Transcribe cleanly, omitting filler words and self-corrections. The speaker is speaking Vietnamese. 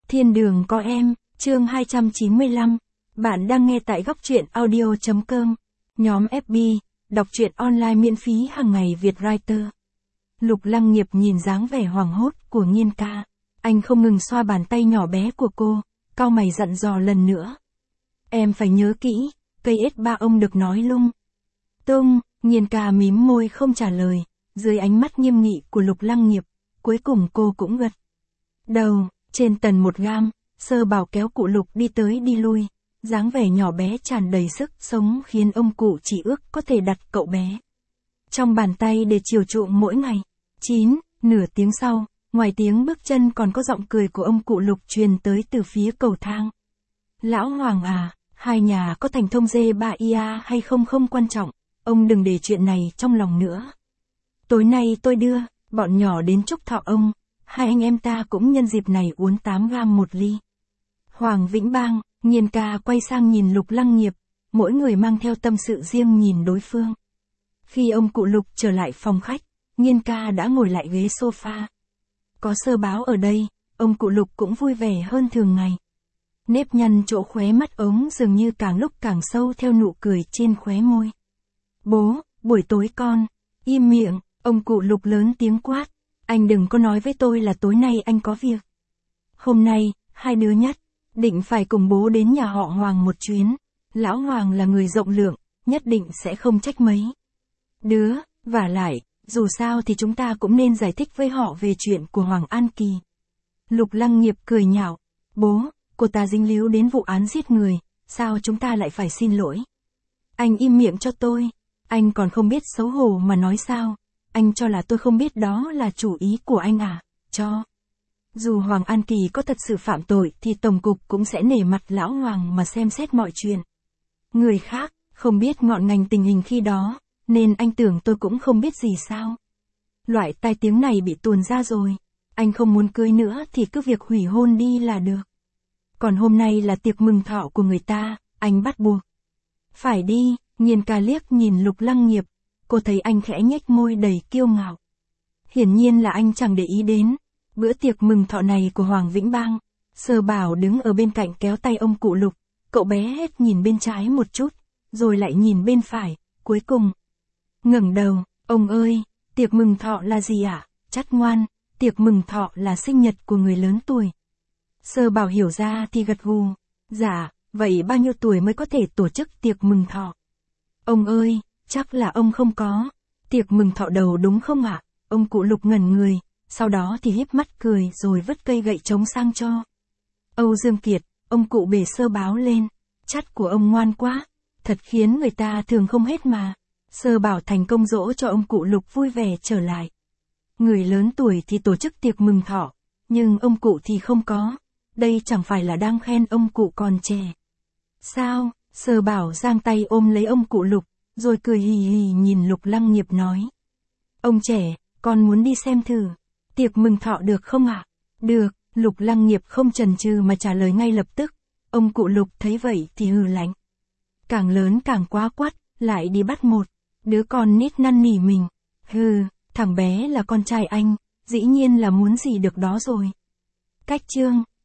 Thiên đường có em, chương 295. Bạn đang nghe tại góc truyện audio.com. Nhóm FB, đọc truyện online miễn phí hàng ngày Việt Writer. Lục Lăng Nghiệp nhìn dáng vẻ hoảng hốt của Nhiên ca. Anh không ngừng xoa bàn tay nhỏ bé của cô, cau mày dặn dò lần nữa. Em phải nhớ kỹ, cây S3 ông được nói lung tung. Nhiên ca mím môi không trả lời, dưới ánh mắt nghiêm nghị của Lục Lăng Nghiệp, cuối cùng cô cũng gật đầu. Trên tầng 1 gam, Sơ Bảo kéo cụ Lục đi tới đi lui, dáng vẻ nhỏ bé tràn đầy sức sống khiến ông cụ chỉ ước có thể đặt cậu bé trong bàn tay để chiều chuộng mỗi ngày. Nửa tiếng sau, ngoài tiếng bước chân còn có giọng cười của ông cụ Lục truyền tới từ phía cầu thang. Lão Hoàng à, hai nhà có thành thông dê ba ia hay không không quan trọng, ông đừng để chuyện này trong lòng nữa. Tối nay tôi đưa bọn nhỏ đến chúc thọ ông, hai anh em ta cũng nhân dịp này uống 8 gam một ly. Hoàng Vĩnh Bang, Nhiên ca quay sang nhìn Lục Lăng Nghiệp, mỗi người mang theo tâm sự riêng nhìn đối phương. Khi ông cụ Lục trở lại phòng khách, Nhiên ca đã ngồi lại ghế sofa. Có Sơ Báo ở đây, ông cụ Lục cũng vui vẻ hơn thường ngày. Nếp nhăn chỗ khóe mắt ống dường như càng lúc càng sâu theo nụ cười trên khóe môi. Bố, buổi tối con, im miệng, ông cụ Lục lớn tiếng quát. Anh đừng có nói với tôi là tối nay anh có việc. Hôm nay, hai đứa nhất định phải cùng bố đến nhà họ Hoàng một chuyến. Lão Hoàng là người rộng lượng, nhất định sẽ không trách mấy đứa, vả lại, dù sao thì chúng ta cũng nên giải thích với họ về chuyện của Hoàng An Kỳ. Lục Lăng Nghiệp cười nhạo, bố, cô ta dính líu đến vụ án giết người, sao chúng ta lại phải xin lỗi? Anh im miệng cho tôi, anh còn không biết xấu hổ mà nói sao? Anh cho là tôi không biết đó là chủ ý của anh à? Dù Hoàng An Kỳ có thật sự phạm tội thì Tổng cục cũng sẽ nể mặt Lão Hoàng mà xem xét mọi chuyện. Người khác, không biết ngọn ngành tình hình khi đó, nên anh tưởng tôi cũng không biết gì sao. Loại tai tiếng này bị tuồn ra rồi. Anh không muốn cưới nữa thì cứ việc hủy hôn đi là được. Còn hôm nay là tiệc mừng thọ của người ta, anh bắt buộc phải đi. Nhiên ca liếc nhìn Lục Lăng Nghiệp, cô thấy anh khẽ nhếch môi đầy kiêu ngạo. Hiển nhiên là anh chẳng để ý đến bữa tiệc mừng thọ này của Hoàng Vĩnh Bang. Sơ Bảo đứng ở bên cạnh kéo tay ông cụ Lục, cậu bé hết nhìn bên trái một chút, rồi lại nhìn bên phải, cuối cùng ngẩng đầu, ông ơi, tiệc mừng thọ là gì ạ? Chắt ngoan, tiệc mừng thọ là sinh nhật của người lớn tuổi. Sơ Bảo hiểu ra thì gật gù, dạ, vậy bao nhiêu tuổi mới có thể tổ chức tiệc mừng thọ? Ông ơi, chắc là ông không có tiệc mừng thọ đầu đúng không ạ? Ông cụ Lục ngẩn người, sau đó thì híp mắt cười rồi vứt cây gậy trống sang cho Âu Dương Kiệt. Ông cụ bề Sơ Báo lên, chắt của ông ngoan quá, thật khiến người ta thường không hết mà. Sơ Bảo thành công dỗ cho ông cụ Lục vui vẻ trở lại. Người lớn tuổi thì tổ chức tiệc mừng thọ, nhưng ông cụ thì không có. Đây chẳng phải là đang khen ông cụ còn trẻ sao? Sơ Bảo giang tay ôm lấy ông cụ Lục, rồi cười hì hì nhìn Lục Lăng Nghiệp nói. Ông trẻ, con muốn đi xem thử tiệc mừng thọ được không ạ? Được, Lục Lăng Nghiệp không chần chừ mà trả lời ngay lập tức. Ông cụ Lục thấy vậy thì hừ lạnh. Càng lớn càng quá quắt, lại đi bắt một đứa con nít năn nỉ mình. Hừ, thằng bé là con trai anh, dĩ nhiên là muốn gì được đó rồi. Cách chương